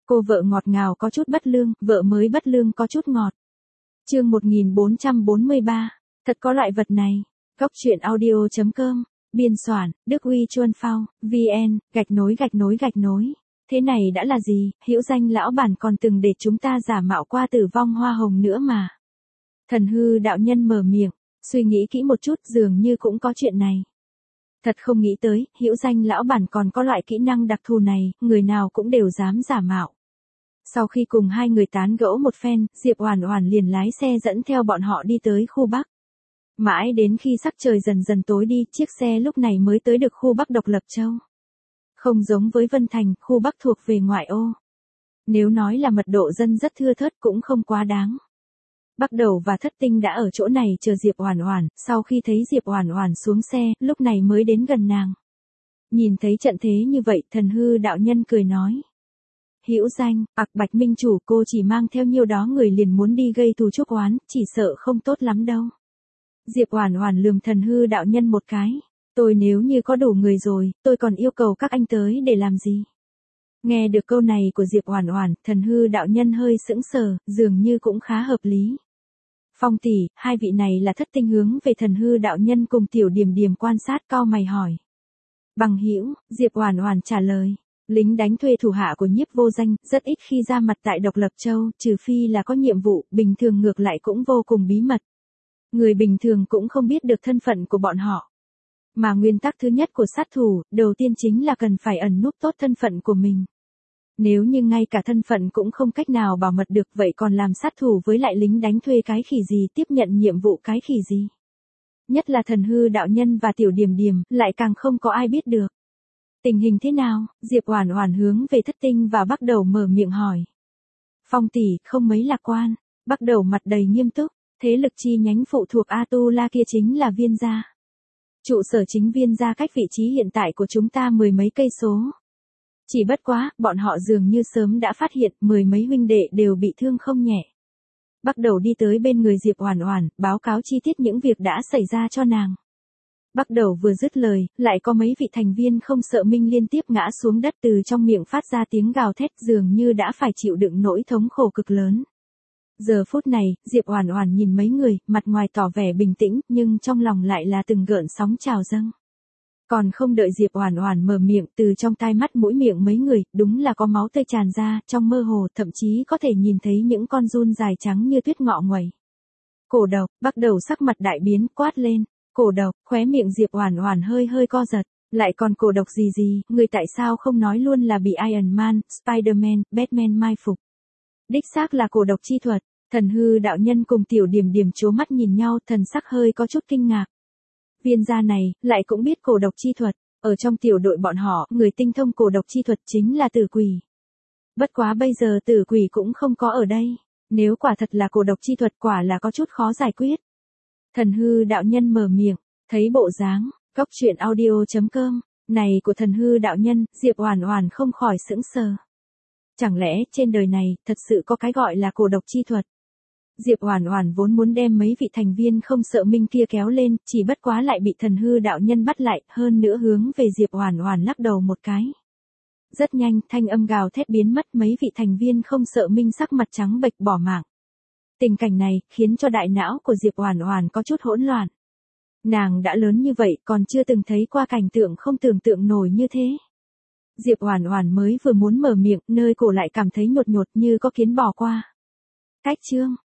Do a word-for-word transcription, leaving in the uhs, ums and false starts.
Cô vợ ngọt ngào có chút bất lương, vợ mới bất lương có chút ngọt. Chương một nghìn bốn trăm bốn mươi ba. Thật có loại vật này. Góc truyện audio chấm com. Biên soạn, Đức Uy Chuân Phao, vn, gạch nối gạch nối gạch nối. Thế này đã là gì, hữu danh lão bản còn từng để chúng ta giả mạo qua tử vong hoa hồng nữa mà. Thần hư đạo nhân mở miệng, suy nghĩ kỹ một chút dường như cũng có chuyện này. Thật không nghĩ tới, hữu danh lão bản còn có loại kỹ năng đặc thù này, người nào cũng đều dám giả mạo. Sau khi cùng hai người tán gẫu một phen, Diệp Oản Oản liền lái xe dẫn theo bọn họ đi tới khu Bắc. Mãi đến khi sắc trời dần dần tối đi, chiếc xe lúc này mới tới được khu Bắc Độc Lập Châu. Không giống với Vân Thành, khu Bắc thuộc về ngoại ô. Nếu nói là mật độ dân rất thưa thớt cũng không quá đáng. Bắc Đầu và Thất Tinh đã ở chỗ này chờ Diệp Oản Oản, sau khi thấy Diệp Oản Oản xuống xe, lúc này mới đến gần nàng. Nhìn thấy trận thế như vậy, Thần hư đạo nhân cười nói: "Hữu danh, ặc Bạch Minh chủ, cô chỉ mang theo nhiêu đó người liền muốn đi gây thù chuốc oán, chỉ sợ không tốt lắm đâu." Diệp Oản Oản lườm Thần hư đạo nhân một cái, "Tôi nếu như có đủ người rồi, tôi còn yêu cầu các anh tới để làm gì?" Nghe được câu này của Diệp Oản Oản, Thần hư đạo nhân hơi sững sờ, dường như cũng khá hợp lý. Phong tỷ, hai vị này là Thất Tinh hướng về Thần hư đạo nhân cùng Tiểu Điềm Điềm quan sát cau mày hỏi. Bằng hữu, Diệp Oản Oản trả lời, lính đánh thuê thủ hạ của Nhiếp Vô Danh, rất ít khi ra mặt tại Độc Lập Châu, trừ phi là có nhiệm vụ, bình thường ngược lại cũng vô cùng bí mật. Người bình thường cũng không biết được thân phận của bọn họ. Mà nguyên tắc thứ nhất của sát thủ, đầu tiên chính là cần phải ẩn núp tốt thân phận của mình. Nếu như ngay cả thân phận cũng không cách nào bảo mật được, vậy còn làm sát thủ với lại lính đánh thuê cái khỉ gì, tiếp nhận nhiệm vụ cái khỉ gì. Nhất là Thần hư đạo nhân và Tiểu Điềm Điềm, lại càng không có ai biết được. Tình hình thế nào? Diệp Oản Oản hướng về Thất Tinh và Bắc Đầu mở miệng hỏi. Phong tỷ, không mấy lạc quan. Bắc Đầu mặt đầy nghiêm túc, thế lực chi nhánh phụ thuộc A Tu La kia chính là Viên gia. Trụ sở chính Viên gia cách vị trí hiện tại của chúng ta mười mấy cây số. Chỉ bất quá, bọn họ dường như sớm đã phát hiện mười mấy huynh đệ đều bị thương không nhẹ. Bắc Đầu đi tới bên người Diệp Oản Oản, báo cáo chi tiết những việc đã xảy ra cho nàng. Bắc Đầu vừa dứt lời, lại có mấy vị thành viên không sợ minh liên tiếp ngã xuống đất, từ trong miệng phát ra tiếng gào thét, dường như đã phải chịu đựng nỗi thống khổ cực lớn. Giờ phút này, Diệp Oản Oản nhìn mấy người, mặt ngoài tỏ vẻ bình tĩnh, nhưng trong lòng lại là từng gợn sóng trào dâng. Còn không đợi Diệp Oản Oản mở miệng, từ trong tai mắt mũi miệng mấy người, đúng là có máu tươi tràn ra, trong mơ hồ thậm chí có thể nhìn thấy những con giun dài trắng như tuyết ngọ nguậy. Cổ Độc, Bắc Đầu sắc mặt đại biến, quát lên, "Cổ Độc!" Khóe miệng Diệp Oản Oản hơi hơi co giật, lại còn cổ độc gì gì, người tại sao không nói luôn là bị Iron Man, Spider-Man, Batman mai phục. Đích xác là cổ độc chi thuật. Thần hư đạo nhân cùng Tiểu Điềm Điềm trố mắt nhìn nhau, thần sắc hơi có chút kinh ngạc. Viên gia này, lại cũng biết cổ độc chi thuật, ở trong tiểu đội bọn họ, người tinh thông cổ độc chi thuật chính là Tử Quỷ. Bất quá bây giờ Tử Quỷ cũng không có ở đây, nếu quả thật là cổ độc chi thuật quả là có chút khó giải quyết. Thần hư đạo nhân mở miệng, thấy bộ dáng, góc truyện audio chấm com, này của thần hư đạo nhân, Diệp Oản Oản không khỏi sững sờ. Chẳng lẽ trên đời này, thật sự có cái gọi là cổ độc chi thuật? Diệp Oản Oản vốn muốn đem mấy vị thành viên không sợ minh kia kéo lên, chỉ bất quá lại bị thần hư đạo nhân bắt lại, hơn nữa hướng về Diệp Oản Oản lắc đầu một cái. Rất nhanh, thanh âm gào thét biến mất, mấy vị thành viên không sợ minh sắc mặt trắng bệch bỏ mạng. Tình cảnh này khiến cho đại não của Diệp Oản Oản có chút hỗn loạn. Nàng đã lớn như vậy, còn chưa từng thấy qua cảnh tượng không tưởng tượng nổi như thế. Diệp Oản Oản mới vừa muốn mở miệng, nơi cổ lại cảm thấy nhột nhột như có kiến bò qua. Cách chương